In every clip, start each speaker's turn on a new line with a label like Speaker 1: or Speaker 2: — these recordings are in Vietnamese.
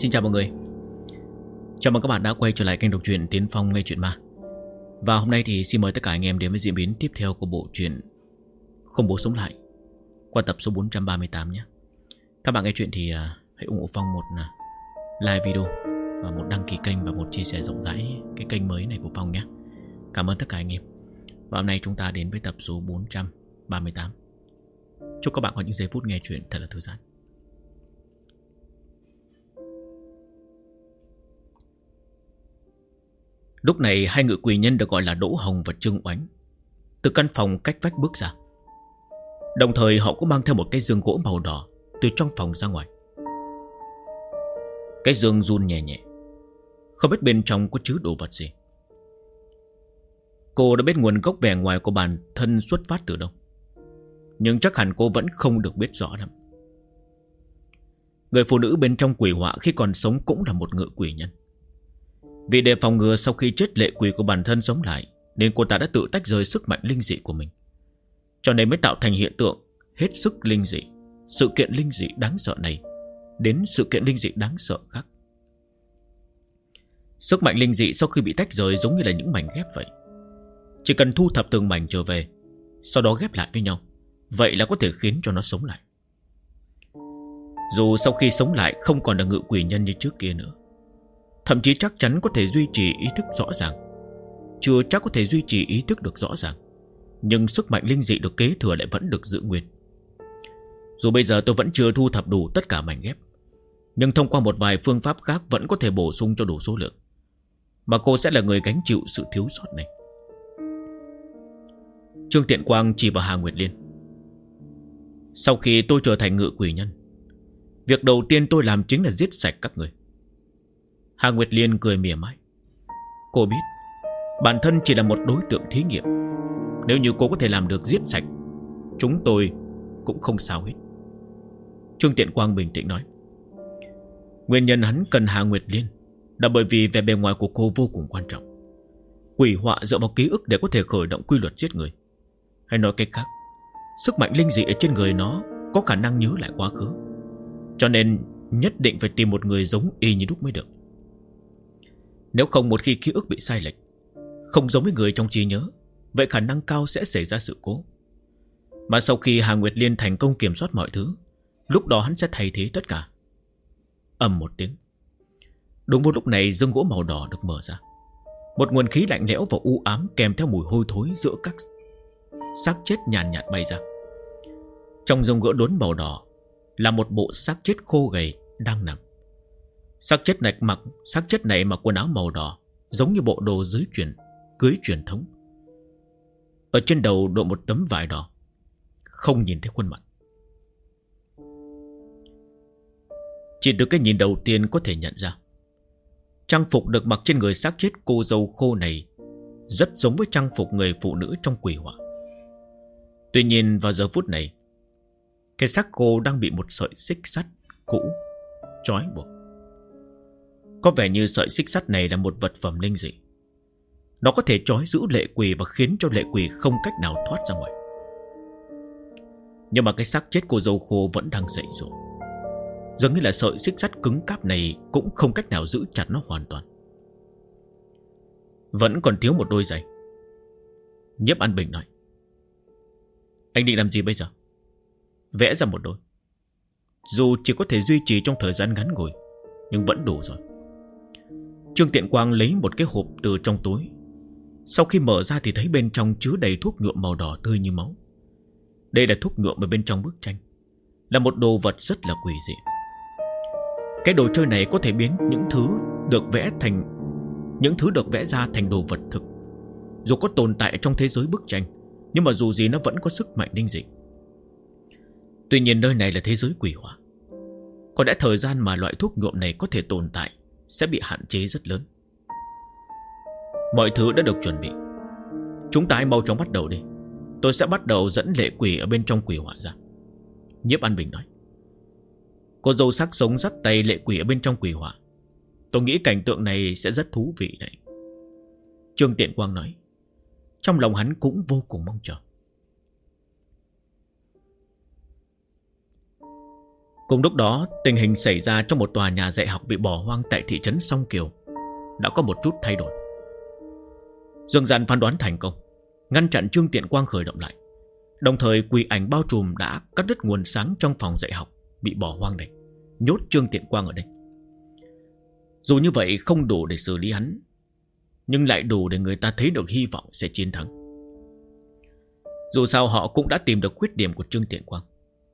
Speaker 1: Xin chào mọi người. Chào mừng các bạn đã quay trở lại kênh đọc truyện Tiến Phong nghe truyện ma. Và hôm nay thì xin mời tất cả anh em đến với diễn biến tiếp theo của bộ truyện Không Bố Sống Lại qua tập số 438 nhé. Các bạn nghe chuyện thì hãy ủng hộ Phong một like video và một đăng ký kênh và một chia sẻ rộng rãi cái kênh mới này của Phong nhé. Cảm ơn tất cả anh em. Và hôm nay chúng ta đến với tập số 438. Chúc các bạn có những giây phút nghe chuyện thật là thư giãn. Lúc này hai ngự quỷ nhân được gọi là Đỗ Hồng và Trương Oánh từ căn phòng cách vách bước ra. Đồng thời họ cũng mang theo một cái giường gỗ màu đỏ từ trong phòng ra ngoài. Cái giường run nhẹ nhẹ, không biết bên trong có chứa đồ vật gì. Cô đã biết nguồn gốc vẻ ngoài của bản thân xuất phát từ đâu, nhưng chắc hẳn cô vẫn không được biết rõ lắm. Người phụ nữ bên trong quỷ họa khi còn sống cũng là một ngự quỷ nhân. Vì để phòng ngừa sau khi chết lệ quỷ của bản thân sống lại, nên cô ta đã tự tách rời sức mạnh linh dị của mình, cho nên mới tạo thành hiện tượng hết sức linh dị, sự kiện linh dị đáng sợ này đến sự kiện linh dị đáng sợ khác. Sức mạnh linh dị sau khi bị tách rời giống như là những mảnh ghép vậy. Chỉ cần thu thập từng mảnh trở về, sau đó ghép lại với nhau, vậy là có thể khiến cho nó sống lại. Dù sau khi sống lại không còn là ngự quỷ nhân như trước kia nữa, thậm chí chắc chắn có thể duy trì ý thức rõ ràng, chưa chắc có thể duy trì ý thức được rõ ràng, nhưng sức mạnh linh dị được kế thừa lại vẫn được giữ nguyên. Dù bây giờ tôi vẫn chưa thu thập đủ tất cả mảnh ghép, nhưng thông qua một vài phương pháp khác vẫn có thể bổ sung cho đủ số lượng, mà cô sẽ là người gánh chịu sự thiếu sót này. Trương Tiện Quang chỉ vào Hà Nguyệt Liên. Sau khi tôi trở thành ngự quỷ nhân, việc đầu tiên tôi làm chính là giết sạch các người. Hà Nguyệt Liên cười mỉa mai. Cô biết bản thân chỉ là một đối tượng thí nghiệm. Nếu như cô có thể làm được giết sạch, chúng tôi cũng không sao hết. Trương Tiện Quang bình tĩnh nói. Nguyên nhân hắn cần Hà Nguyệt Liên là bởi vì vẻ bề ngoài của cô vô cùng quan trọng. Quỷ họa dựa vào ký ức để có thể khởi động quy luật giết người. Hay nói cách khác, sức mạnh linh dị ở trên người nó có khả năng nhớ lại quá khứ, cho nên nhất định phải tìm một người giống y như đúc mới được. Nếu không, một khi ký ức bị sai lệch, không giống với người trong trí nhớ, vậy khả năng cao sẽ xảy ra sự cố. Mà sau khi Hà Nguyệt Liên thành công kiểm soát mọi thứ, lúc đó hắn sẽ thay thế tất cả. Ầm một tiếng. Đúng vào lúc này, giường gỗ màu đỏ được mở ra. Một nguồn khí lạnh lẽo và u ám kèm theo mùi hôi thối giữa các xác chết nhàn nhạt bay ra. Trong giường gỗ đốn màu đỏ là một bộ xác chết khô gầy đang nằm. Xác chết này mặc quần áo màu đỏ, giống như bộ đồ cưới truyền thống. Ở trên đầu đội một tấm vải đỏ, không nhìn thấy khuôn mặt. Chỉ từ cái nhìn đầu tiên có thể nhận ra, trang phục được mặc trên người xác chết cô dâu khô này rất giống với trang phục người phụ nữ trong quỷ họa. Tuy nhiên vào giờ phút này, cái xác cô đang bị một sợi xích sắt cũ trói buộc. Có vẻ như sợi xích sắt này là một vật phẩm linh dị. Nó có thể trói giữ lệ quỷ và khiến cho lệ quỷ không cách nào thoát ra ngoài. Nhưng mà cái xác chết cô dâu khô vẫn đang dậy rồi. Dường như là sợi xích sắt cứng cáp này cũng không cách nào giữ chặt nó hoàn toàn. Vẫn còn thiếu một đôi giày. Nhiếp An Bình nói. Anh định làm gì bây giờ? Vẽ ra một đôi. Dù chỉ có thể duy trì trong thời gian ngắn ngủi, nhưng vẫn đủ rồi. Trương Tiện Quang lấy một cái hộp từ trong túi. Sau khi mở ra thì thấy bên trong chứa đầy thuốc nhuộm màu đỏ tươi như máu. Đây là thuốc nhuộm ở bên trong bức tranh, là một đồ vật rất là quỷ dị. Cái đồ chơi này có thể biến những thứ được vẽ ra thành đồ vật thực. Dù có tồn tại trong thế giới bức tranh, nhưng mà dù gì nó vẫn có sức mạnh linh dị. Tuy nhiên nơi này là thế giới quỷ họa, có lẽ thời gian mà loại thuốc nhuộm này có thể tồn tại sẽ bị hạn chế rất lớn. Mọi thứ đã được chuẩn bị. Chúng ta hãy mau chóng bắt đầu đi. Tôi sẽ bắt đầu dẫn lệ quỷ ở bên trong quỷ họa ra. Nhiếp An Bình nói. Cô dâu xác sống dắt tay lệ quỷ ở bên trong quỷ họa. Tôi nghĩ cảnh tượng này sẽ rất thú vị đấy. Trương Tiện Quang nói. Trong lòng hắn cũng vô cùng mong chờ. Cùng lúc đó, tình hình xảy ra trong một tòa nhà dạy học bị bỏ hoang tại thị trấn Song Kiều đã có một chút thay đổi. Dương Gian phán đoán thành công, ngăn chặn Trương Tiện Quang khởi động lại. Đồng thời quỷ ảnh bao trùm đã cắt đứt nguồn sáng trong phòng dạy học bị bỏ hoang này, nhốt Trương Tiện Quang ở đây. Dù như vậy không đủ để xử lý hắn, nhưng lại đủ để người ta thấy được hy vọng sẽ chiến thắng. Dù sao họ cũng đã tìm được khuyết điểm của Trương Tiện Quang.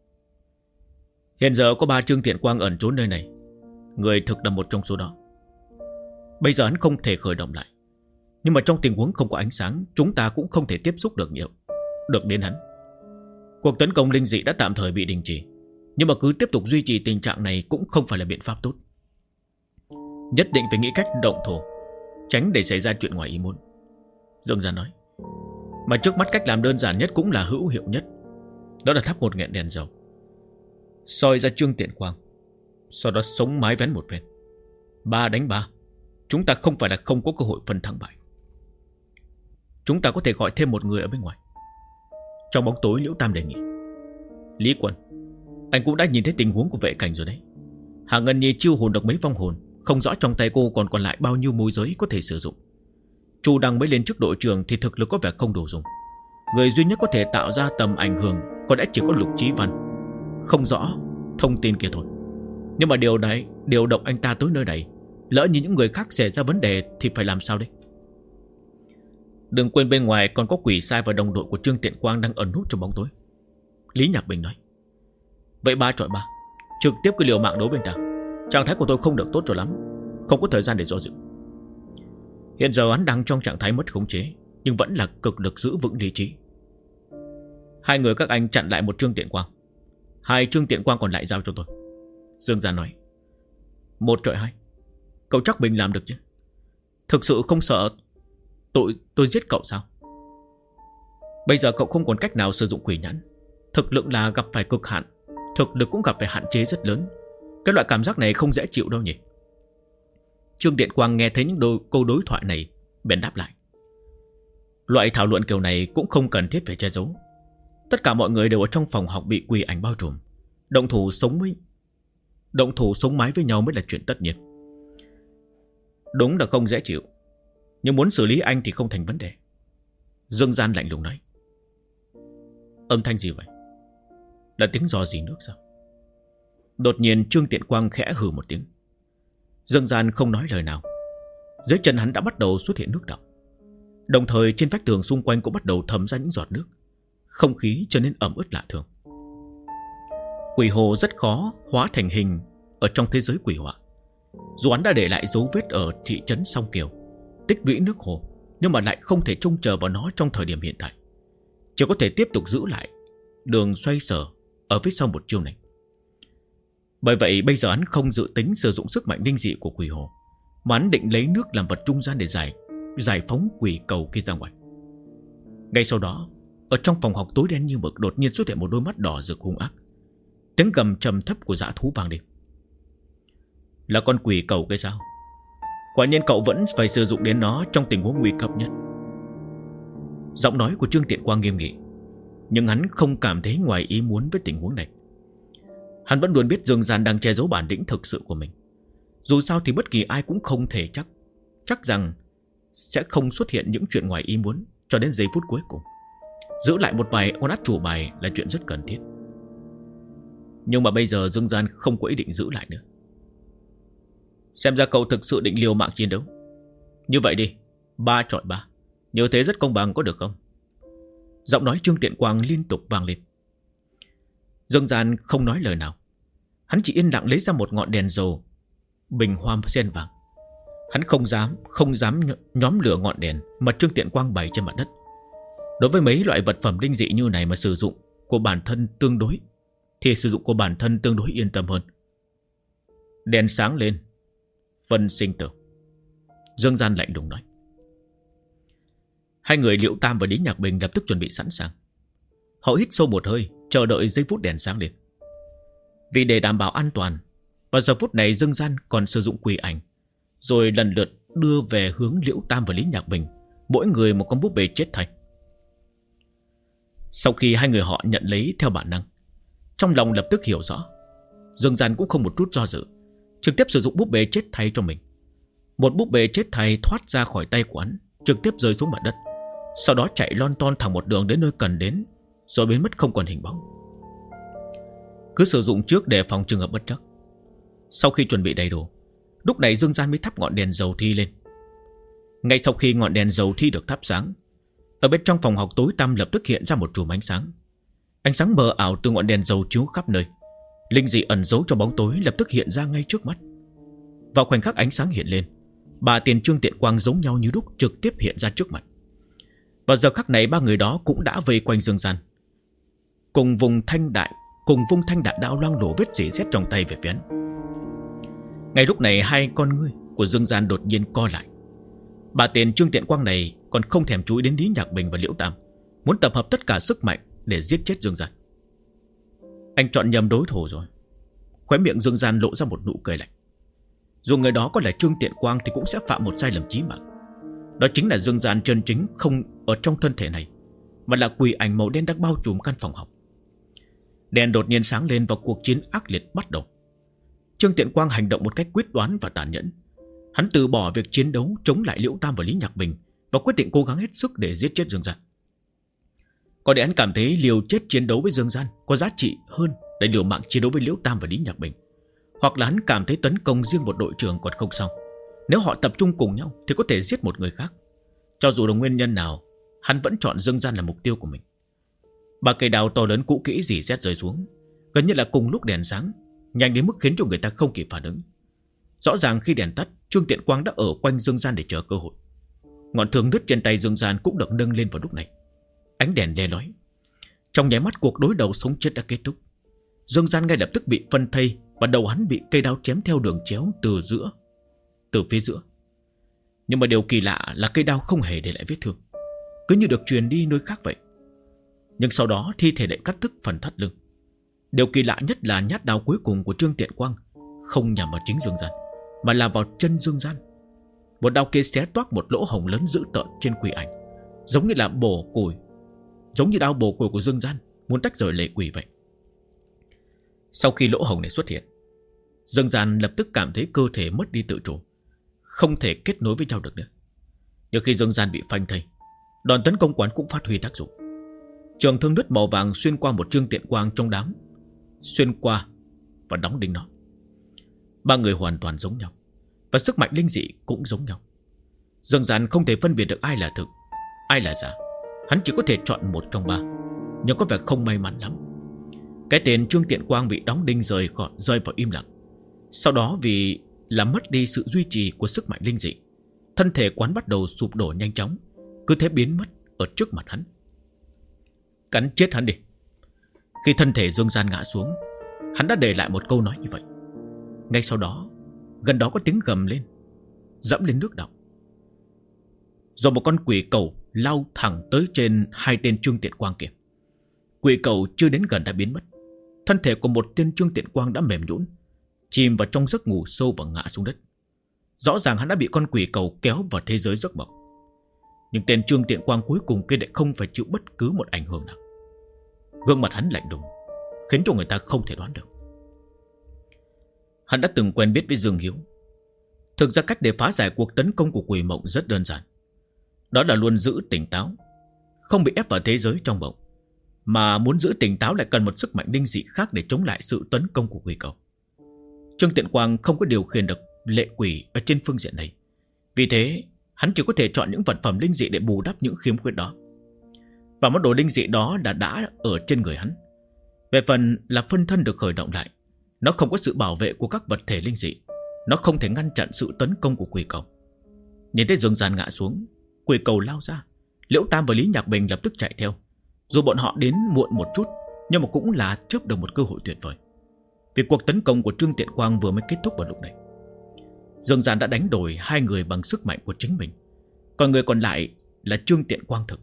Speaker 1: Hiện giờ có 3 Trương Tiện Quang ẩn trốn nơi này, người thực là một trong số đó. Bây giờ hắn không thể khởi động lại, nhưng mà trong tình huống không có ánh sáng, chúng ta cũng không thể tiếp xúc được nhiều được đến hắn. Cuộc tấn công linh dị đã tạm thời bị đình chỉ, nhưng mà cứ tiếp tục duy trì tình trạng này cũng không phải là biện pháp tốt. Nhất định phải nghĩ cách động thủ, tránh để xảy ra chuyện ngoài ý muốn, Dương Gian nói. Mà trước mắt cách làm đơn giản nhất cũng là hữu hiệu nhất, đó là thắp một ngọn đèn dầu, soi ra Trương Tiện Quang, sau đó sống mái vén một phen. 3 đánh 3, chúng ta không phải là không có cơ hội phân thắng bại. Chúng ta có thể gọi thêm một người ở bên ngoài. Trong bóng tối, Liễu Tam đề nghị. Lý Quân, anh cũng đã nhìn thấy tình huống của vệ cảnh rồi đấy. Hạ Ngân Nhi chiêu hồn được mấy vong hồn, không rõ trong tay cô còn lại bao nhiêu môi giới có thể sử dụng. Chu Đăng mới lên trước đội trưởng thì thực lực có vẻ không đủ dùng. Người duy nhất có thể tạo ra tầm ảnh hưởng có lẽ chỉ có Lục Chí Văn. Không rõ thông tin kia thôi. Nhưng mà điều động anh ta tới nơi này, lỡ như những người khác xảy ra vấn đề thì phải làm sao đây? Đừng quên bên ngoài còn có quỷ sai và đồng đội của Trương Tiện Quang đang ẩn núp trong bóng tối, Lý Nhạc Bình nói. Vậy 3 chọi 3, trực tiếp cứ liều mạng đối với anh ta. Trạng thái của tôi không được tốt cho lắm, không có thời gian để do dự. Hiện giờ hắn đang trong trạng thái mất khống chế, nhưng vẫn là cực lực giữ vững lý trí. 2 người các anh chặn lại một Trương Tiện Quang, 2 Trương Tiện Quang còn lại giao cho tôi, Dương Gian nói. 1 chọi 2, cậu chắc mình làm được chứ? Thực sự không sợ tôi giết cậu sao? Bây giờ cậu không còn cách nào sử dụng quỷ nhãn, thực lực là gặp phải cực hạn, thực lực cũng gặp phải hạn chế rất lớn. Cái loại cảm giác này không dễ chịu đâu nhỉ? Trương Tiện Quang nghe thấy những câu đối thoại này bèn đáp lại. Loại thảo luận kiểu này cũng không cần thiết phải che giấu. Tất cả mọi người đều ở trong phòng học bị quỷ ảnh bao trùm. Động thủ sống mái với nhau mới là chuyện tất nhiên. Đúng là không dễ chịu, nhưng muốn xử lý anh thì không thành vấn đề, Dương Gian lạnh lùng nói. Âm thanh gì vậy? Là tiếng rò rỉ nước sao? Đột nhiên Trương Tiện Quang khẽ hừ một tiếng. Dương Gian không nói lời nào. Dưới chân hắn đã bắt đầu xuất hiện nước đọng, đồng thời trên vách tường xung quanh cũng bắt đầu thấm ra những giọt nước. Không khí trở nên ẩm ướt lạ thường. Quỷ hồ rất khó hóa thành hình ở trong thế giới quỷ họa. Dù hắn đã để lại dấu vết ở thị trấn Song Kiều, tích lũy nước hồ, nhưng mà lại không thể trông chờ vào nó trong thời điểm hiện tại, chỉ có thể tiếp tục giữ lại đường xoay sở ở phía sau một chiêu này. Bởi vậy bây giờ hắn không dự tính sử dụng sức mạnh linh dị của quỷ hồ, mà hắn định lấy nước làm vật trung gian để giải phóng quỷ cầu kia ra ngoài. Ngay sau đó, ở trong phòng học tối đen như mực đột nhiên xuất hiện một đôi mắt đỏ rực hung ác. Tiếng gầm trầm thấp của dã thú vang lên. Là con quỷ cầu cái sao? Quả nhiên cậu vẫn phải sử dụng đến nó trong tình huống nguy cấp nhất. Giọng nói của Trương Tiện Quang nghiêm nghị, nhưng hắn không cảm thấy ngoài ý muốn với tình huống này. Hắn vẫn luôn biết Dương Gian đang che giấu bản lĩnh thực sự của mình. Dù sao thì bất kỳ ai cũng không thể chắc rằng sẽ không xuất hiện những chuyện ngoài ý muốn cho đến giây phút cuối cùng. Giữ lại một vài con át chủ bài là chuyện rất cần thiết. Nhưng mà bây giờ Dương Gian không có ý định giữ lại nữa. Xem ra cậu thực sự định liều mạng chiến đấu. Như vậy đi, 3 chọi 3, như thế rất công bằng, có được không? Giọng nói Trương Tiện Quang liên tục vang lên. Dương Gian không nói lời nào. Hắn chỉ yên lặng lấy ra một ngọn đèn dầu, bình hoa sen vàng. Hắn không dám nhóm lửa ngọn đèn mà Trương Tiện Quang bày trên mặt đất. Đối với mấy loại vật phẩm linh dị như này mà sử dụng của bản thân tương đối yên tâm hơn. Đèn sáng lên, phân sinh tử, Dương Gian lạnh lùng nói. 2 người Liễu Tam và Lý Nhạc Bình lập tức chuẩn bị sẵn sàng. Họ hít sâu một hơi, chờ đợi giây phút đèn sáng lên. Vì để đảm bảo an toàn, vào giờ phút này Dương Gian còn sử dụng quỷ ảnh, rồi lần lượt đưa về hướng Liễu Tam và Lý Nhạc Bình, mỗi người một con búp bê chết thay. Sau khi 2 người họ nhận lấy theo bản năng, trong lòng lập tức hiểu rõ, Dương Gian cũng không một chút do dự, trực tiếp sử dụng búp bê chết thay cho mình. Một búp bê chết thay thoát ra khỏi tay của hắn, trực tiếp rơi xuống mặt đất, sau đó chạy lon ton thẳng một đường đến nơi cần đến, rồi biến mất không còn hình bóng. Cứ sử dụng trước để phòng trường hợp bất trắc. Sau khi chuẩn bị đầy đủ, lúc này Dương Gian mới thắp ngọn đèn dầu thi lên. Ngay sau khi ngọn đèn dầu thi được thắp sáng, ở bên trong phòng học tối tăm lập tức hiện ra một chùm ánh sáng. Ánh sáng mờ ảo từ ngọn đèn dầu chiếu khắp nơi. Linh dị ẩn giấu trong bóng tối lập tức hiện ra ngay trước mắt. Vào khoảnh khắc ánh sáng hiện lên, ba tiền Trương Tiện Quang giống nhau như đúc trực tiếp hiện ra trước mặt. Vào giờ khắc này, ba người đó cũng đã vây quanh Dương Gian, cùng vung thanh đại đạo loang lổ vết rỉ sét trong tay về phía hắn. Ngay lúc này, hai con ngươi của Dương Gian đột nhiên co lại. Ba tên Trương Tiện Quang này còn không thèm chú ý đến Lý Nhạc Bình và Liễu Tam, muốn tập hợp tất cả sức mạnh để giết chết Dương Gian. Anh chọn nhầm đối thủ rồi. Khóe miệng Dương Gian lộ ra một nụ cười lạnh. Dù người đó có là Trương Tiện Quang thì cũng sẽ phạm một sai lầm chí mạng. Đó chính là Dương Gian chân chính không ở trong thân thể này, mà là quỷ ảnh màu đen đang bao trùm căn phòng học. Đèn đột nhiên sáng lên và cuộc chiến ác liệt bắt đầu. Trương Tiện Quang hành động một cách quyết đoán và tàn nhẫn. Hắn từ bỏ việc chiến đấu chống lại Liễu Tam và Lý Nhạc Bình và quyết định cố gắng hết sức để giết chết Dương Gian. Có lẽ hắn cảm thấy liều chết chiến đấu với Dương Gian có giá trị hơn để liều mạng chiến đấu với Liễu Tam và Lý Nhạc Bình. Hoặc là hắn cảm thấy tấn công riêng một đội trưởng còn không xong, nếu họ tập trung cùng nhau thì có thể giết một người khác. Cho dù là nguyên nhân nào, hắn vẫn chọn Dương Gian là mục tiêu của mình. Ba cây đào to lớn cũ kỹ rỉ sét rơi xuống, gần như là cùng lúc đèn sáng, nhanh đến mức khiến cho người ta không kịp phản ứng. Rõ ràng khi đèn tắt, Trương Tiện Quang đã ở quanh Dương Gian để chờ cơ hội. Ngọn thương đứt trên tay Dương Gian cũng được nâng lên vào lúc này. Ánh đèn le lói. Trong nháy mắt, cuộc đối đầu sống chết đã kết thúc. Dương Gian ngay lập tức bị phân thây và đầu hắn bị cây đao chém theo đường chéo từ phía giữa. Nhưng mà điều kỳ lạ là cây đao không hề để lại vết thương, cứ như được truyền đi nơi khác vậy. Nhưng sau đó thi thể lại cắt đứt phần thắt lưng. Điều kỳ lạ nhất là nhát đao cuối cùng của Trương Tiện Quang không nhằm vào chính Dương Gian, mà là vào chân Dương Gian. Một đao kia xé toác một lỗ hổng lớn dữ tợn trên quỷ ảnh, giống như đao bổ củi của Dương Gian muốn tách rời lệ quỷ vậy. Sau khi lỗ hổng này xuất hiện, Dương Gian lập tức cảm thấy cơ thể mất đi tự chủ, không thể kết nối với nhau được nữa. Nhưng khi Dương Gian bị phanh thây, đòn tấn công quán cũng phát huy tác dụng. Trường thương đứt màu vàng xuyên qua một Trương Tiện Quang trong đám, xuyên qua và đóng đinh nó. Ba người hoàn toàn giống nhau, và sức mạnh linh dị cũng giống nhau. Dương Gian không thể phân biệt được ai là thực, ai là giả. Hắn chỉ có thể chọn một trong ba, nhưng có vẻ không may mắn lắm. Cái tên Trương Tiện Quang bị đóng đinh rơi vào im lặng. Sau đó vì là mất đi sự duy trì của sức mạnh linh dị, thân thể quán bắt đầu sụp đổ nhanh chóng, cứ thế biến mất ở trước mặt hắn. Cắn chết hắn đi. Khi thân thể Dương Gian ngã xuống, hắn đã để lại một câu nói như vậy. Ngay sau đó, gần đó có tiếng gầm lên, dẫm lên nước đọng. Rồi một con quỷ cầu lao thẳng tới trên hai tên Trương Tiện Quang kia. Quỷ cầu chưa đến gần đã biến mất. Thân thể của một tên Trương Tiện Quang đã mềm nhũn, chìm vào trong giấc ngủ sâu và ngã xuống đất. Rõ ràng hắn đã bị con quỷ cầu kéo vào thế giới giấc mộng. Nhưng tên Trương Tiện Quang cuối cùng kia lại không phải chịu bất cứ một ảnh hưởng nào. Gương mặt hắn lạnh lùng, khiến cho người ta không thể đoán được. Hắn đã từng quen biết với Dương Hiếu. Thực ra cách để phá giải cuộc tấn công của quỷ mộng rất đơn giản. Đó là luôn giữ tỉnh táo, không bị ép vào thế giới trong mộng. Mà muốn giữ tỉnh táo lại cần một sức mạnh linh dị khác để chống lại sự tấn công của quỷ cầu. Trương Tiện Quang không có điều khiển được lệ quỷ ở trên phương diện này. Vì thế hắn chỉ có thể chọn những vật phẩm linh dị để bù đắp những khiếm khuyết đó. Và món đồ linh dị đó đã ở trên người hắn. Về phần là phân thân được khởi động lại, nó không có sự bảo vệ của các vật thể linh dị, nó không thể ngăn chặn sự tấn công của quỷ cầu. Nhìn thấy Dương Gian ngã xuống, quỷ cầu lao ra. Liễu Tam và Lý Nhạc Bình lập tức chạy theo. Dù bọn họ đến muộn một chút, nhưng mà cũng là chớp được một cơ hội tuyệt vời. Vì cuộc tấn công của Trương Tiện Quang vừa mới kết thúc vào lúc này. Dương Gian đã đánh đổi hai người bằng sức mạnh của chính mình, còn người còn lại là Trương Tiện Quang thực.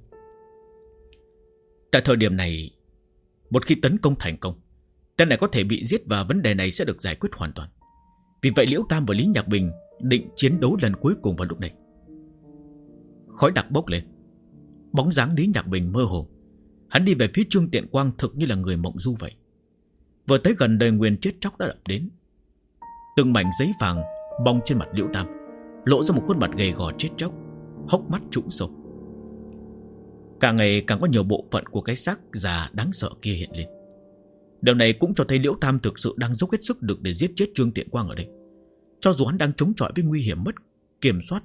Speaker 1: Tại thời điểm này, một khi tấn công thành công, tên này có thể bị giết và vấn đề này sẽ được giải quyết hoàn toàn. Vì vậy Liễu Tam và Lý Nhạc Bình định chiến đấu lần cuối cùng vào lúc này. Khói đặc bốc lên, bóng dáng Lý Nhạc Bình mơ hồ. Hắn đi về phía Trương Tiện Quang thực như là người mộng du vậy. Vừa tới gần đời nguyền chết chóc đã ập đến. Từng mảnh giấy vàng bong trên mặt Liễu Tam, lộ ra một khuôn mặt gầy gò chết chóc, hốc mắt trũng sâu. Càng ngày càng có nhiều bộ phận của cái xác già đáng sợ kia hiện lên. Điều này cũng cho thấy Liễu Tam thực sự đang dốc hết sức lực để giết chết Trương Tiện Quang ở đây. Cho dù hắn đang chống chọi với nguy hiểm mất kiểm soát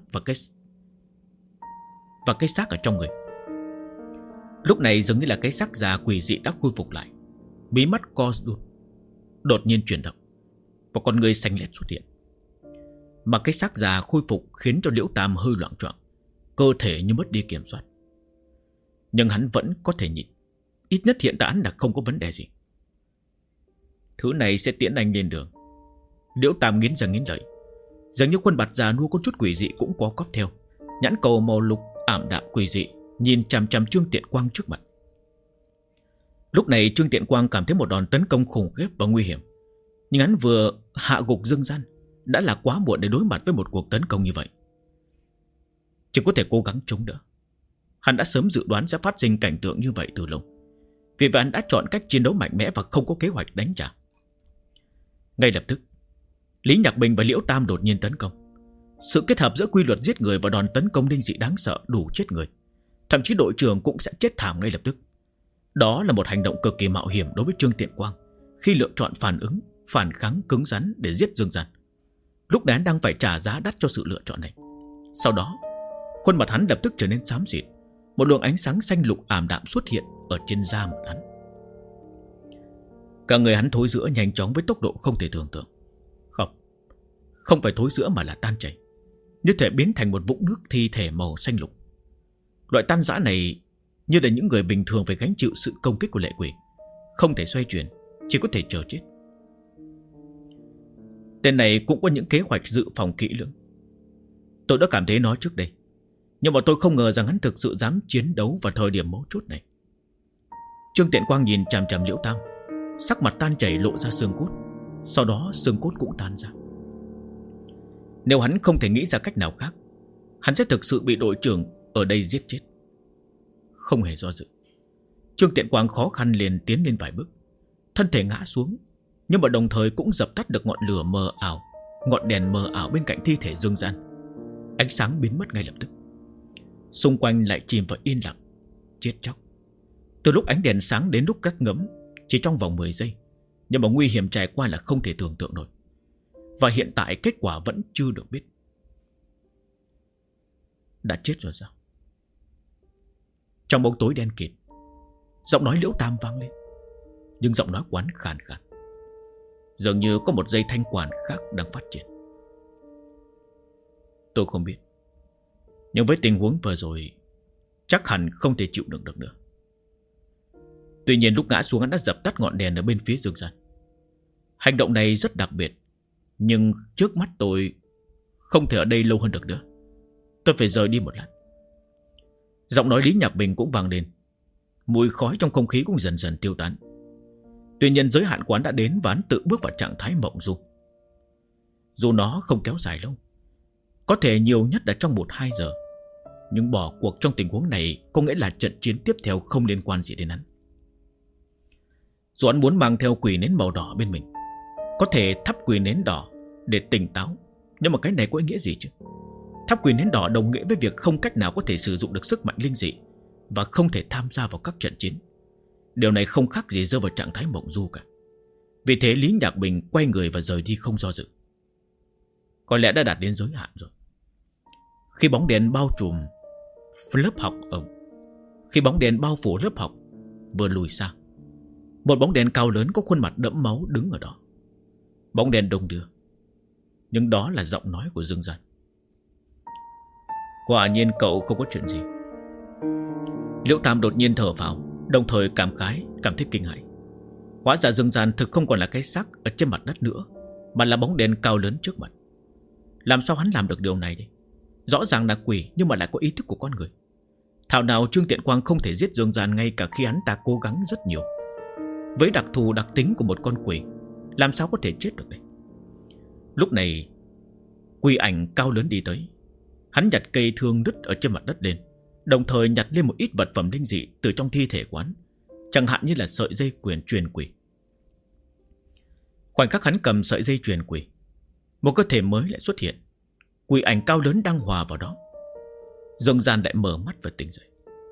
Speaker 1: và cái xác ở trong người. Lúc này dường như là cái xác già quỷ dị đã khôi phục lại. Mí mắt co rụt, đột nhiên chuyển động, và con người xanh lét xuất hiện. Mà cái xác già khôi phục khiến cho Liễu Tam hơi loạng choạng, cơ thể như mất đi kiểm soát. Nhưng hắn vẫn có thể nhịn. Ít nhất hiện tại hắn là không có vấn đề gì. Thứ này sẽ tiễn anh lên đường. Liễu Tam nghiến răng nghiến lợi. Dường như khuôn mặt già nua có chút quỷ dị cũng có cóp theo. Nhãn cầu màu lục ảm đạm quỷ dị nhìn chằm chằm Trương Tiện Quang trước mặt. Lúc này Trương Tiện Quang cảm thấy một đòn tấn công khủng khiếp và nguy hiểm. Nhưng hắn vừa hạ gục Dương Gian, đã là quá muộn để đối mặt với một cuộc tấn công như vậy. Chỉ có thể cố gắng chống đỡ. Hắn đã sớm dự đoán sẽ phát sinh cảnh tượng như vậy từ lâu. Vì vậy hắn đã chọn cách chiến đấu mạnh mẽ và không có kế hoạch đánh trả. Ngay lập tức, Lý Nhạc Bình và Liễu Tam đột nhiên tấn công. Sự kết hợp giữa quy luật giết người và đòn tấn công linh dị đáng sợ đủ chết người. Thậm chí đội trưởng cũng sẽ chết thảm ngay lập tức. Đó là một hành động cực kỳ mạo hiểm đối với Trương Tiện Quang khi lựa chọn phản kháng cứng rắn để giết Dương Gian. Lúc đó hắn đang phải trả giá đắt cho sự lựa chọn này. Sau đó, khuôn mặt hắn lập tức trở nên xám xịt. Một luồng ánh sáng xanh lục ảm đạm xuất hiện ở trên da mặt hắn. Cả người hắn thối rữa nhanh chóng với tốc độ không thể tưởng tượng. Không phải thối rữa mà là tan chảy, như thể biến thành một vũng nước thi thể màu xanh lục. Loại tan rã này như là những người bình thường phải gánh chịu sự công kích của lệ quỷ, không thể xoay chuyển, chỉ có thể chờ chết. Tên này cũng có những kế hoạch dự phòng kỹ lưỡng. Tôi đã cảm thấy nói trước đây, nhưng mà tôi không ngờ rằng hắn thực sự dám chiến đấu vào thời điểm mấu chốt này. Trương Tiện Quang nhìn chằm chằm Liễu Tam, sắc mặt tan chảy lộ ra xương cốt. Sau đó xương cốt cũng tan ra. Nếu hắn không thể nghĩ ra cách nào khác, hắn sẽ thực sự bị đội trưởng ở đây giết chết. Không hề do dự, Trương Tiện Quang khó khăn liền tiến lên vài bước, thân thể ngã xuống, nhưng mà đồng thời cũng dập tắt được ngọn lửa mờ ảo, ngọn đèn mờ ảo bên cạnh thi thể Dương Gian. Ánh sáng biến mất ngay lập tức. Xung quanh lại chìm vào yên lặng, chết chóc. Từ lúc ánh đèn sáng đến lúc cắt ngấm, chỉ trong vòng 10 giây, nhưng mà nguy hiểm trải qua là không thể tưởng tượng nổi. Và hiện tại kết quả vẫn chưa được biết. Đã chết rồi sao? Trong bóng tối đen kịt, giọng nói Liễu Tam vang lên. Nhưng giọng nói quán khàn khàn, dường như có một dây thanh quản khác đang phát triển. Tôi không biết, nhưng với tình huống vừa rồi, chắc hẳn không thể chịu đựng được nữa. Tuy nhiên lúc ngã xuống hắn đã dập tắt ngọn đèn ở bên phía Dương Gian. Hành động này rất đặc biệt, nhưng trước mắt tôi không thể ở đây lâu hơn được nữa. Tôi phải rời đi một lát. Giọng nói Lý Nhạc Bình cũng vang lên. Mùi khói trong không khí cũng dần dần tiêu tán. Tuy nhiên giới hạn quán đã đến và hắn tự bước vào trạng thái mộng du. Dù nó không kéo dài lâu, có thể nhiều nhất là trong 1-2 giờ, nhưng bỏ cuộc trong tình huống này có nghĩa là trận chiến tiếp theo không liên quan gì đến hắn. Dù hắn muốn mang theo quỷ nến màu đỏ bên mình, có thể thắp quỷ nến đỏ để tỉnh táo, nhưng mà cái này có ý nghĩa gì chứ? Thắp quỷ nến đỏ đồng nghĩa với việc không cách nào có thể sử dụng được sức mạnh linh dị và không thể tham gia vào các trận chiến. Điều này không khác gì rơi vào trạng thái mộng du cả. Vì thế Lý Nhạc Bình quay người và rời đi không do dự. Có lẽ đã đạt đến giới hạn rồi. Khi bóng đèn bao phủ lớp học vừa lùi xa, một bóng đèn cao lớn có khuôn mặt đẫm máu đứng ở đó. Bóng đèn đông đưa, nhưng đó là giọng nói của Dương Gian. Quả nhiên cậu không có chuyện gì. Liễu Tam đột nhiên thở phào, đồng thời cảm khái, cảm thấy kinh hãi. Hóa ra Dương Gian thực không còn là cái xác ở trên mặt đất nữa, mà là bóng đèn cao lớn trước mặt. Làm sao hắn làm được điều này đây? Rõ ràng là quỷ nhưng mà lại có ý thức của con người. Thảo nào Trương Tiện Quang không thể giết Dương Gian ngay cả khi hắn ta cố gắng rất nhiều. Với đặc thù đặc tính của một con quỷ, làm sao có thể chết được đây? Lúc này quỷ ảnh cao lớn đi tới. Hắn nhặt cây thương đứt ở trên mặt đất lên, đồng thời nhặt lên một ít vật phẩm linh dị từ trong thi thể quán, chẳng hạn như là sợi dây quyền truyền quỷ. Khoảnh khắc hắn cầm sợi dây chuyền quỷ, một cơ thể mới lại xuất hiện. Quỷ ảnh cao lớn đang hòa vào đó. Dương Gian lại mở mắt và tỉnh dậy.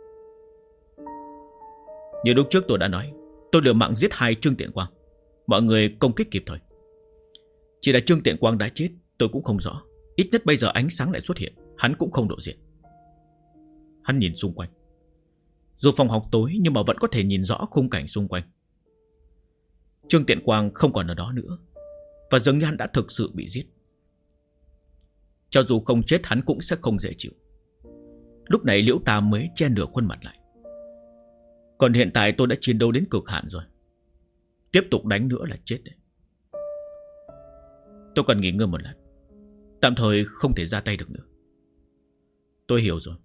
Speaker 1: Như lúc trước tôi đã nói, tôi liều mạng giết 2 Trương Tiện Quang. Mọi người công kích kịp thời. Chỉ là Trương Tiện Quang đã chết tôi cũng không rõ. Ít nhất bây giờ ánh sáng lại xuất hiện, hắn cũng không lộ diện. Hắn nhìn xung quanh. Dù phòng học tối nhưng mà vẫn có thể nhìn rõ khung cảnh xung quanh. Trương Tiện Quang không còn ở đó nữa, và dường như hắn đã thực sự bị giết. Cho dù không chết hắn cũng sẽ không dễ chịu. Lúc này Liễu Tam mới che nửa khuôn mặt lại. Còn hiện tại tôi đã chiến đấu đến cực hạn rồi. Tiếp tục đánh nữa là chết đấy. Tôi cần nghỉ ngơi một lát. Tạm thời không thể ra tay được nữa. Tôi hiểu rồi.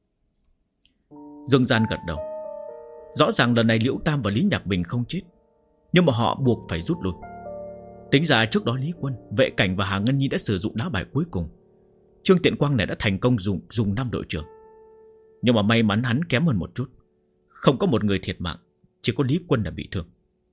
Speaker 1: Dương Gian gật đầu. Rõ ràng lần này Liễu Tam và Lý Nhạc Bình không chết, nhưng mà họ buộc phải rút lui. Tính ra trước đó Lý Quân, Vệ Cảnh và Hà Ngân Nhi đã sử dụng lá bài cuối cùng. Trương Tiện Quang này đã thành công dùng 5 đội trưởng. Nhưng mà may mắn hắn kém hơn một chút. Không có một người thiệt mạng, chỉ có Lý Quân là bị thương.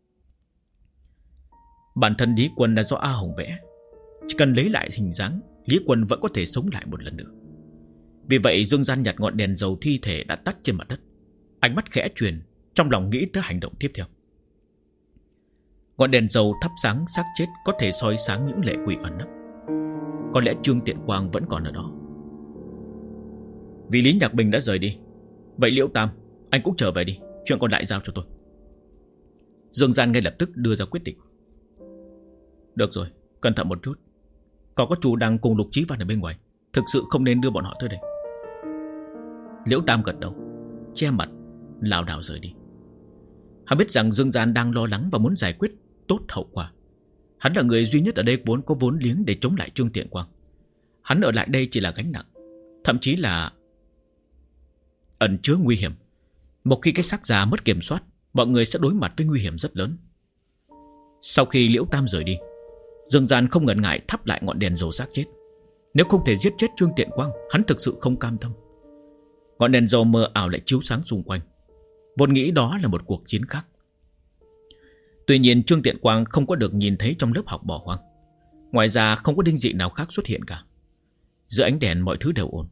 Speaker 1: Bản thân Lý Quân là do A Hồng vẽ. Chỉ cần lấy lại hình dáng, Lý Quân vẫn có thể sống lại một lần nữa. Vì vậy Dương Gian nhặt ngọn đèn dầu thi thể đã tắt trên mặt đất. Ánh mắt khẽ chuyển, trong lòng nghĩ tới hành động tiếp theo. Ngọn đèn dầu thắp sáng xác chết có thể soi sáng những lệ quỷ ẩn nấp. Có lẽ Trương Tiện Quang vẫn còn ở đó. Vì Lý Nhạc Bình đã rời đi, vậy Liễu Tam, anh cũng trở về đi. Chuyện còn lại giao cho tôi. Dương Gian ngay lập tức đưa ra quyết định. Được rồi, cẩn thận một chút. Còn có chú đang cùng Lục Chí Văn ở bên ngoài, thực sự không nên đưa bọn họ tới đây. Liễu Tam gật đầu, che mặt, lảo đảo rời đi. Hắn biết rằng Dương Gian đang lo lắng và muốn giải quyết tốt hậu quả. Hắn là người duy nhất ở đây vốn có vốn liếng để chống lại Trương Tiện Quang. Hắn ở lại đây chỉ là gánh nặng, thậm chí là ẩn chứa nguy hiểm. Một khi cái xác già mất kiểm soát, mọi người sẽ đối mặt với nguy hiểm rất lớn. Sau khi Liễu Tam rời đi, Dương Gian không ngần ngại thắp lại ngọn đèn dầu xác chết. Nếu không thể giết chết Trương Tiện Quang, hắn thực sự không cam tâm. Ngọn đèn dầu mờ ảo lại chiếu sáng xung quanh, vốn nghĩ đó là một cuộc chiến khác. Tuy nhiên Trương Tiện Quang không có được nhìn thấy trong lớp học bỏ hoang. Ngoài ra không có đinh dị nào khác xuất hiện cả. Giữa ánh đèn mọi thứ đều ổn.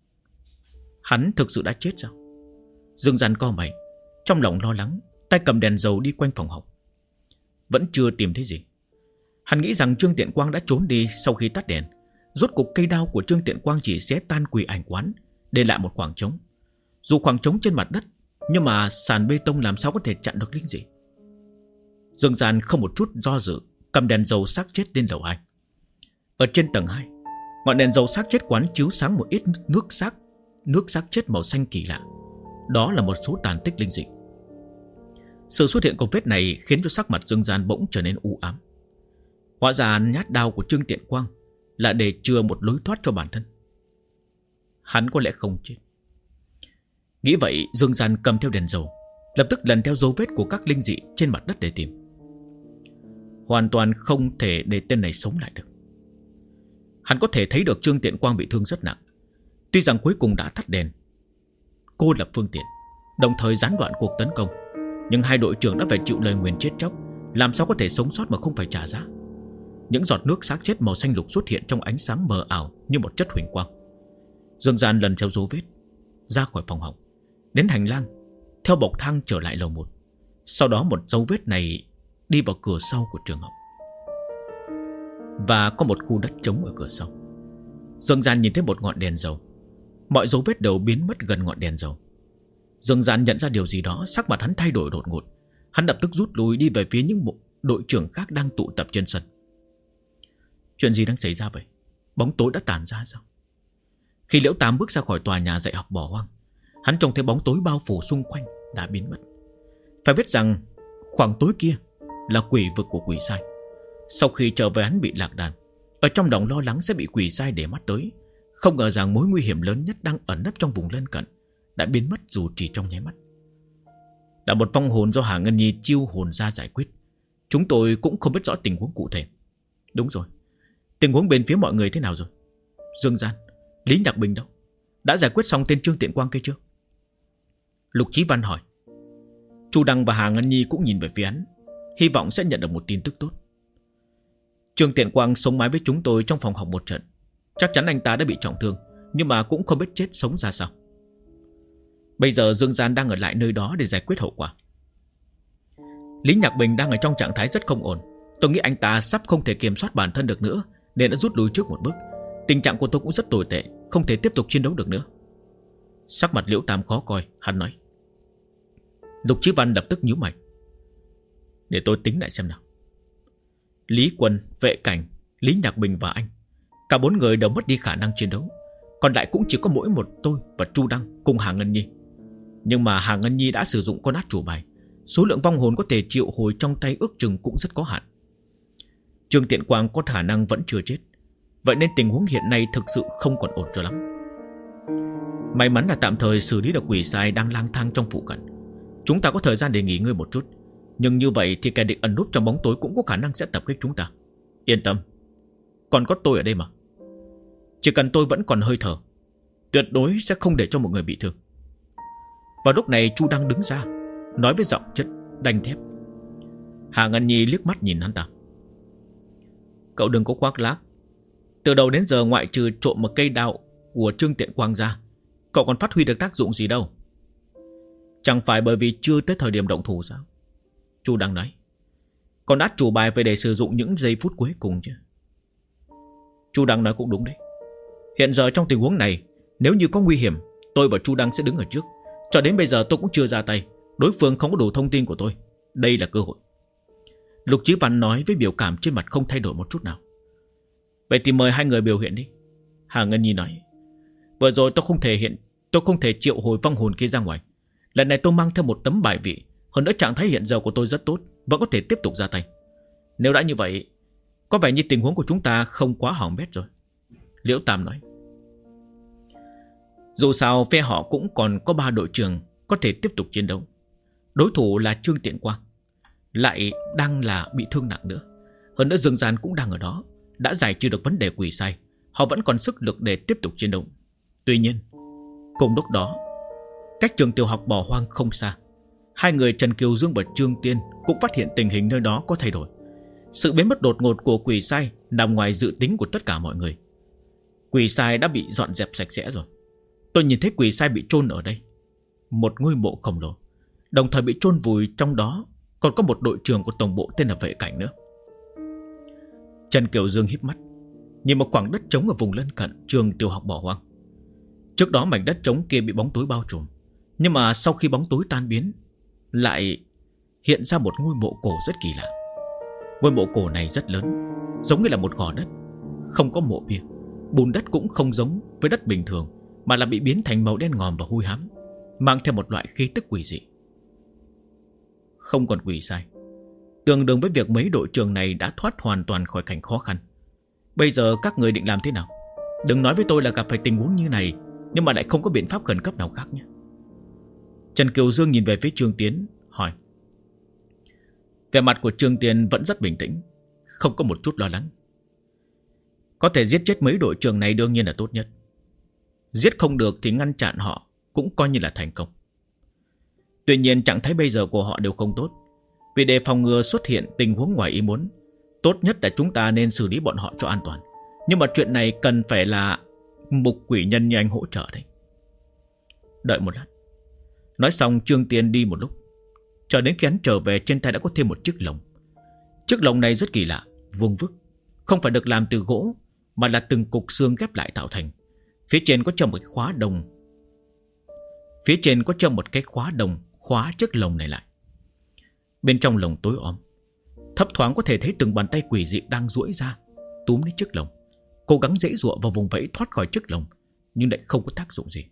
Speaker 1: Hắn thực sự đã chết sao? Dương Gian co mày, trong lòng lo lắng, tay cầm đèn dầu đi quanh phòng học. Vẫn chưa tìm thấy gì. Hắn nghĩ rằng Trương Tiện Quang đã trốn đi sau khi tắt đèn. Rốt cục cây đao của Trương Tiện Quang chỉ xé tan quỷ ảnh quán, để lại một khoảng trống. Dù khoảng trống trên mặt đất, nhưng mà sàn bê tông làm sao có thể chặn được linh dị. Dương Gian không một chút do dự, cầm đèn dầu xác chết lên lầu 2. Ở trên tầng 2, ngọn đèn dầu xác chết quán chiếu sáng một ít nước xác chết màu xanh kỳ lạ. Đó là một số tàn tích linh dị. Sự xuất hiện của vết này khiến cho sắc mặt Dương Gian bỗng trở nên u ám. Hóa ra nhát đao của Trương Tiện Quang là để chừa một lối thoát cho bản thân. Hắn có lẽ không chết. Nghĩ vậy, Dương Gian cầm theo đèn dầu, lập tức lần theo dấu vết của các linh dị trên mặt đất để tìm. Hoàn toàn không thể để tên này sống lại được. Hắn có thể thấy được Trương Tiện Quang bị thương rất nặng. Tuy rằng cuối cùng đã tắt đèn, cô lập phương tiện, đồng thời gián đoạn cuộc tấn công, nhưng 2 đội trưởng đã phải chịu lời nguyền chết chóc, làm sao có thể sống sót mà không phải trả giá. Những giọt nước xác chết màu xanh lục xuất hiện trong ánh sáng mờ ảo như một chất huỳnh quang. Dương Gian lần theo dấu vết ra khỏi phòng học, đến hành lang, theo bậc thang trở lại lầu 1. Sau đó một dấu vết này đi vào cửa sau của trường học, và có một khu đất trống ở cửa sau. Dương Gian nhìn thấy một ngọn đèn dầu. Mọi dấu vết đều biến mất gần ngọn đèn dầu. Dương Gian nhận ra điều gì đó, sắc mặt hắn thay đổi đột ngột. Hắn lập tức rút lui đi về phía những đội trưởng khác đang tụ tập trên sân. Chuyện gì đang xảy ra vậy? Bóng tối đã tàn ra sao? Khi Liễu Tám bước ra khỏi tòa nhà dạy học bỏ hoang, hắn trông thấy bóng tối bao phủ xung quanh đã biến mất. Phải biết rằng khoảng tối kia là quỷ vực của quỷ sai. Sau khi trở về hắn bị lạc đàn, ở trong lòng lo lắng sẽ bị quỷ sai để mắt tới. Không ngờ rằng mối nguy hiểm lớn nhất đang ẩn nấp trong vùng lân cận đã biến mất dù chỉ trong nháy mắt. Là một vong hồn do Hà Ngân Nhi chiêu hồn ra giải quyết. Chúng tôi cũng không biết rõ tình huống cụ thể. Đúng rồi, tình huống bên phía mọi người thế nào rồi? Dương Gian, Lý Nhạc Bình đâu? Đã giải quyết xong tên Trương Tiện Quang kia chưa? Lục Chí Văn hỏi. Chu Đăng và Hà Ngân Nhi cũng nhìn về phía hắn, hy vọng sẽ nhận được một tin tức tốt. Trương Tiện Quang sống mái với chúng tôi trong phòng học một trận. Chắc chắn anh ta đã bị trọng thương, nhưng mà cũng không biết chết sống ra sao. Bây giờ Dương Gian đang ở lại nơi đó để giải quyết hậu quả. Lý Nhạc Bình đang ở trong trạng thái rất không ổn. Tôi nghĩ anh ta sắp không thể kiểm soát bản thân được nữa, nên đã rút lui trước một bước. Tình trạng của tôi cũng rất tồi tệ, không thể tiếp tục chiến đấu được nữa. Sắc mặt Liễu Tam khó coi, hắn nói. Lục Chí Văn lập tức nhíu mày. Để tôi tính lại xem nào. Lý Quân, Vệ Cảnh, Lý Nhạc Bình và anh, cả 4 người đều mất đi khả năng chiến đấu. Còn lại cũng chỉ có mỗi một tôi và Chu Đăng cùng Hà Ngân Nhi. Nhưng mà Hà Ngân Nhi đã sử dụng con át chủ bài, số lượng vong hồn có thể triệu hồi trong tay ước chừng cũng rất có hạn. Trương Tiện Quang có khả năng vẫn chưa chết, vậy nên tình huống hiện nay thực sự không còn ổn cho lắm. May mắn là tạm thời xử lý được quỷ sai đang lang thang trong phụ cận. Chúng ta có thời gian để nghỉ ngơi một chút. Nhưng như vậy thì kẻ địch ẩn núp trong bóng tối cũng có khả năng sẽ tập kích chúng ta. Yên tâm, còn có tôi ở đây mà. Chỉ cần tôi vẫn còn hơi thở, tuyệt đối sẽ không để cho một người bị thương. Vào lúc này Chu Đăng đứng ra, nói với giọng chất đanh thép. Hà Ngân Nhi liếc mắt nhìn hắn ta. Cậu đừng có khoác lác. Từ đầu đến giờ ngoại trừ trộm một cây đao của Trương Tiện Quang ra, cậu còn phát huy được tác dụng gì đâu. Chẳng phải bởi vì chưa tới thời điểm động thủ sao? Chu Đăng nói. Còn át chủ bài về để sử dụng những giây phút cuối cùng chứ. Chu Đăng nói cũng đúng đấy. Hiện giờ trong tình huống này, nếu như có nguy hiểm, tôi và Chu Đăng sẽ đứng ở trước. Cho đến bây giờ tôi cũng chưa ra tay, đối phương không có đủ thông tin của tôi. Đây là cơ hội. Lục Chí Văn nói với biểu cảm trên mặt không thay đổi một chút nào. Vậy thì mời hai người biểu hiện đi. Hà Ngân Nhi nói. Vừa rồi tôi không thể triệu hồi vong hồn kia ra ngoài. Lần này tôi mang theo một tấm bài vị. Hơn nữa trạng thái hiện giờ của tôi rất tốt, vẫn có thể tiếp tục ra tay. Nếu đã như vậy, có vẻ như tình huống của chúng ta không quá hỏng bét rồi. Liễu Tam nói. Dù sao phe họ cũng còn có 3 đội trưởng có thể tiếp tục chiến đấu. Đối thủ là Trương Tiện Quang, lại đang là bị thương nặng nữa. Hơn nữa Dương Gian cũng đang ở đó, đã giải trừ được vấn đề quỷ sai. Họ vẫn còn sức lực để tiếp tục chiến đấu. Tuy nhiên, cùng lúc đó, cách trường tiểu học Bỏ Hoang không xa, hai người Trần Kiều Dương và Trương Tiên cũng phát hiện tình hình nơi đó có thay đổi. Sự biến mất đột ngột của quỷ sai nằm ngoài dự tính của tất cả mọi người. Quỷ sai đã bị dọn dẹp sạch sẽ rồi. Tôi nhìn thấy quỷ sai bị chôn ở đây, một ngôi mộ khổng lồ. Đồng thời bị chôn vùi trong đó còn có một đội trưởng của tổng bộ tên là Vệ Cảnh nữa. Trần Kiều Dương híp mắt nhìn một khoảng đất trống ở vùng lân cận trường tiểu học Bỏ Hoang. Trước đó mảnh đất trống kia bị bóng tối bao trùm, nhưng mà sau khi bóng tối tan biến, lại hiện ra một ngôi mộ cổ rất kỳ lạ. Ngôi mộ cổ này rất lớn, giống như là một gò đất, không có mộ bia. Bùn đất cũng không giống với đất bình thường, mà là bị biến thành màu đen ngòm và hôi hám, mang theo một loại khí tức quỷ dị. Không còn quỷ sai, tương đương với việc mấy đội trưởng này đã thoát hoàn toàn khỏi cảnh khó khăn. Bây giờ các người định làm thế nào? Đừng nói với tôi là gặp phải tình huống như này nhưng mà lại không có biện pháp khẩn cấp nào khác nhé. Trần Kiều Dương nhìn về phía Trương Tiến, hỏi. Vẻ mặt của Trương Tiến vẫn rất bình tĩnh, không có một chút lo lắng. Có thể giết chết mấy đội trưởng này đương nhiên là tốt nhất. Giết không được thì ngăn chặn họ cũng coi như là thành công. Tuy nhiên trạng thái bây giờ của họ đều không tốt. Vì để phòng ngừa xuất hiện tình huống ngoài ý muốn, tốt nhất là chúng ta nên xử lý bọn họ cho an toàn. Nhưng mà chuyện này cần phải là Mục Quỷ Nhân như anh hỗ trợ đấy. Đợi một lát. Nói xong Trương Tiên đi một lúc, cho đến khi hắn trở về trên tay đã có thêm một chiếc lồng. Chiếc lồng này rất kỳ lạ, vuông vức, không phải được làm từ gỗ, mà là từng cục xương ghép lại tạo thành. Phía trên có treo một cái khóa đồng khóa chiếc lồng này lại. Bên trong lồng tối om, thấp thoáng có thể thấy từng bàn tay quỷ dị đang duỗi ra túm lấy chiếc lồng, cố gắng giãy giụa vào vùng vẫy thoát khỏi chiếc lồng, nhưng lại không có tác dụng gì.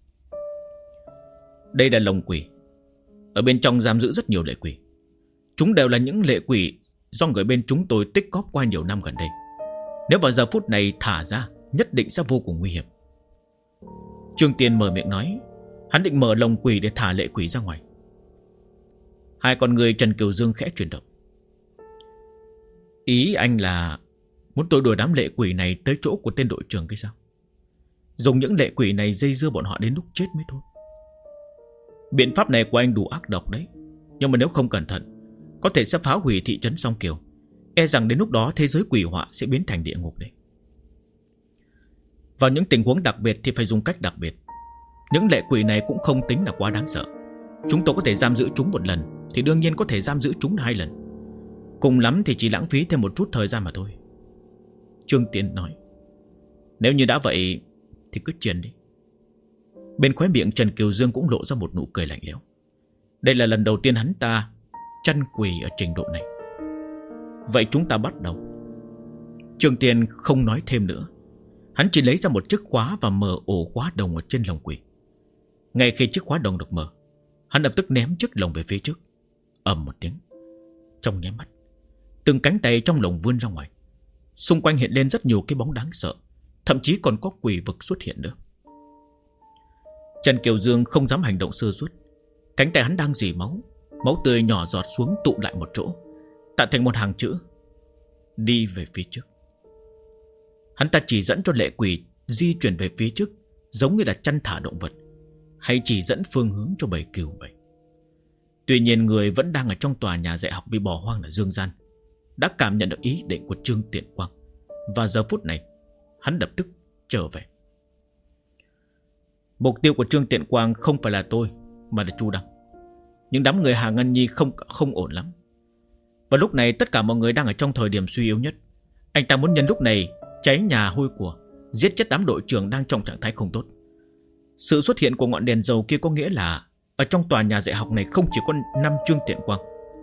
Speaker 1: Đây là lồng quỷ. Ở bên trong giam giữ rất nhiều lệ quỷ. Chúng đều là những lệ quỷ do người bên chúng tôi tích góp qua nhiều năm gần đây. Nếu vào giờ phút này thả ra, nhất định sẽ vô cùng nguy hiểm. Trương Tiên mở miệng nói. Hắn định mở lồng quỷ để thả lệ quỷ ra ngoài. Hai con người Trần Kiều Dương khẽ chuyển động. Ý anh là muốn tôi đuổi đám lệ quỷ này tới chỗ của tên đội trưởng cái sao? Dùng những lệ quỷ này dây dưa bọn họ đến lúc chết mới thôi. Biện pháp này của anh đủ ác độc đấy. Nhưng mà nếu không cẩn thận, có thể sẽ phá hủy thị trấn Song Kiều. E rằng đến lúc đó thế giới quỷ họa sẽ biến thành địa ngục đấy. Vào những tình huống đặc biệt thì phải dùng cách đặc biệt. Những lệ quỷ này cũng không tính là quá đáng sợ. Chúng tôi có thể giam giữ chúng một lần thì đương nhiên có thể giam giữ chúng 2 lần. Cùng lắm thì chỉ lãng phí thêm một chút thời gian mà thôi. Trương Tiến nói. Nếu như đã vậy thì cứ truyền đi. Bên khóe miệng Trần Kiều Dương cũng lộ ra một nụ cười lạnh lẽo. Đây là lần đầu tiên hắn ta chăn quỷ ở trình độ này. Vậy chúng ta bắt đầu. Trương Tiên không nói thêm nữa. Hắn chỉ lấy ra một chiếc khóa và mở ổ khóa đồng ở trên lồng quỷ. Ngay khi chiếc khóa đồng được mở, hắn lập tức ném chiếc lồng về phía trước. Ầm một tiếng. Trong nháy mắt, từng cánh tay trong lồng vươn ra ngoài. Xung quanh hiện lên rất nhiều cái bóng đáng sợ. Thậm chí còn có quỷ vực xuất hiện nữa. Trần Kiều Dương không dám hành động sơ suất. Cánh tay hắn đang rỉ máu. Máu tươi nhỏ giọt xuống tụ lại một chỗ, tạo thành một hàng chữ: đi về phía trước. Hắn ta chỉ dẫn cho lệ quỷ di chuyển về phía trước, giống như là chăn thả động vật, hay chỉ dẫn phương hướng cho bầy cừu vậy. Tuy nhiên người vẫn đang ở trong tòa nhà dạy học bị bỏ hoang ở Dương Gian đã cảm nhận được ý định của Trương Tiện Quang. Và giờ phút này hắn lập tức trở về. Mục tiêu của Trương Tiện Quang không phải là tôi, mà là Chu Đăng. Nhưng đám người Hà Ngân Nhi không ổn lắm. Và lúc này tất cả mọi người đang ở trong thời điểm suy yếu nhất. Anh ta muốn nhân lúc này cháy nhà hôi của, giết chết đám đội trưởng đang trong trạng thái không tốt. Sự xuất hiện của ngọn đèn dầu kia có nghĩa là ở trong tòa nhà dạy học này không chỉ có 5 Trương Tiện Quang,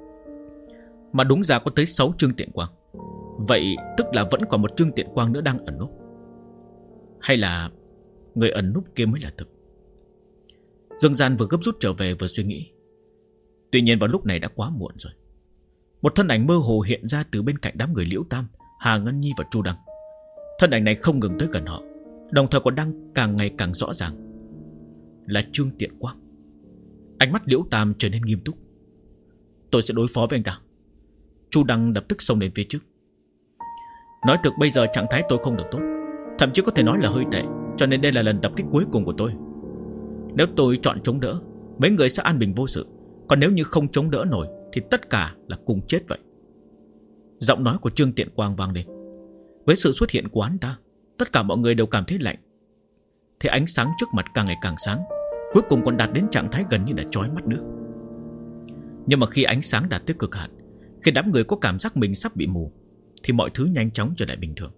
Speaker 1: mà đúng ra có tới 6 Trương Tiện Quang. Vậy tức là vẫn còn một Trương Tiện Quang nữa đang ẩn núp. Hay là người ẩn núp kia mới là thực? Dương Gian vừa gấp rút trở về vừa suy nghĩ. Tuy nhiên vào lúc này đã quá muộn rồi. Một thân ảnh mơ hồ hiện ra từ bên cạnh đám người Liễu Tam, Hà Ngân Nhi và Chu Đăng. Thân ảnh này không ngừng tới gần họ, đồng thời còn đang càng ngày càng rõ ràng. Là Trương Tiện Quang. Ánh mắt Liễu Tam trở nên nghiêm túc. Tôi sẽ đối phó với anh ta. Chu Đăng lập tức xông đến phía trước. Nói thực bây giờ trạng thái tôi không được tốt, thậm chí có thể nói là hơi tệ, cho nên đây là lần tập kích cuối cùng của tôi. Nếu tôi chọn chống đỡ, mấy người sẽ an bình vô sự. Còn nếu như không chống đỡ nổi thì tất cả là cùng chết vậy. Giọng nói của Trương Tiện Quang vang lên. Với sự xuất hiện của hắn ta, tất cả mọi người đều cảm thấy lạnh. Thế ánh sáng trước mặt càng ngày càng sáng, cuối cùng còn đạt đến trạng thái gần như là chói mắt nữa. Nhưng mà khi ánh sáng đạt tới cực hạn, khi đám người có cảm giác mình sắp bị mù, thì mọi thứ nhanh chóng trở lại bình thường.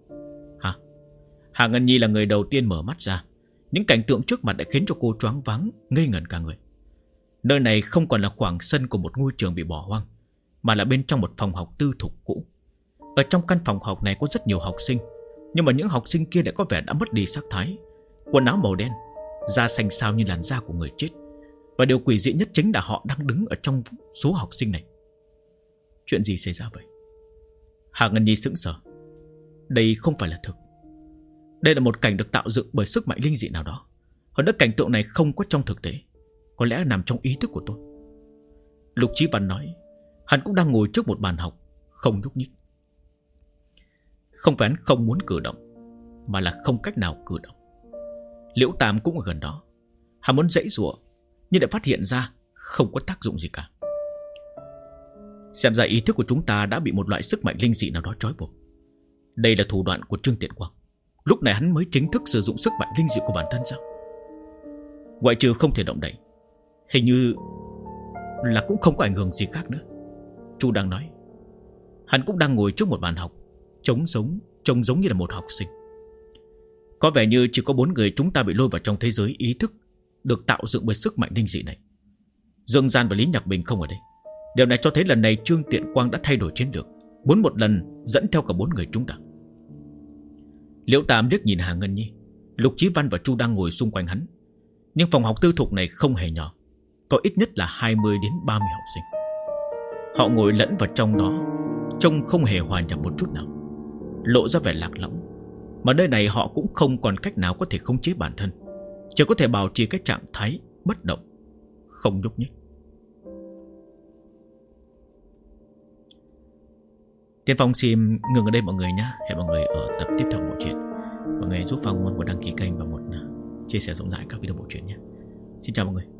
Speaker 1: Hà Ngân Nhi là người đầu tiên mở mắt ra. Những cảnh tượng trước mặt đã khiến cho cô choáng váng, ngây ngẩn cả người. Nơi này không còn là khoảng sân của một ngôi trường bị bỏ hoang, mà là bên trong một phòng học tư thục cũ. Ở trong căn phòng học này có rất nhiều học sinh, nhưng mà những học sinh kia đã có vẻ đã mất đi sắc thái. Quần áo màu đen, da xanh xao như làn da của người chết. Và điều quỷ dị nhất chính là họ đang đứng ở trong số học sinh này. Chuyện gì xảy ra vậy? Hà Ngân Nhi sững sờ. Đây không phải là thực. Đây là một cảnh được tạo dựng bởi sức mạnh linh dị nào đó. Hơn nữa cảnh tượng này không có trong thực tế, có lẽ nằm trong ý thức của tôi. Lục Chí Văn nói. Hắn cũng đang ngồi trước một bàn học, không nhúc nhích. Không phải hắn không muốn cử động, mà là không cách nào cử động. Liễu Tam cũng ở gần đó. Hắn muốn giãy giụa, nhưng đã phát hiện ra không có tác dụng gì cả. Xem ra ý thức của chúng ta đã bị một loại sức mạnh linh dị nào đó trói buộc. Đây là thủ đoạn của Trương Tiện Quang. Lúc này hắn mới chính thức sử dụng sức mạnh linh dị của bản thân sao? Ngoại trừ không thể động đậy, hình như là cũng không có ảnh hưởng gì khác nữa. Chu đang nói. Hắn cũng đang ngồi trước một bàn học, trông giống như là một học sinh. Có vẻ như chỉ có 4 người chúng ta bị lôi vào trong thế giới ý thức được tạo dựng bởi sức mạnh linh dị này. Dương Gian và Lý Nhạc Bình không ở đây. Điều này cho thấy lần này Trương Tiện Quang đã thay đổi chiến lược, muốn một lần dẫn theo cả 4 người chúng ta. Liễu Tam liếc nhìn Hà Ngân Nhi. Lục Chí Văn và Chu đang ngồi xung quanh hắn. Nhưng phòng học tư thục này không hề nhỏ, có ít nhất là 20 đến 30 học sinh. Họ ngồi lẫn vào trong đó, trông không hề hòa nhập một chút nào, lộ ra vẻ lạc lõng. Mà nơi này họ cũng không còn cách nào có thể khống chế bản thân, chỉ có thể bảo trì cái trạng thái bất động, không nhúc nhích. Tiên Phong xin ngừng ở đây mọi người nhé. Hẹn mọi người ở tập tiếp theo bộ truyện. Mọi người giúp Phong một đăng ký kênh và một chia sẻ rộng rãi các video bộ truyện nhé. Xin chào mọi người.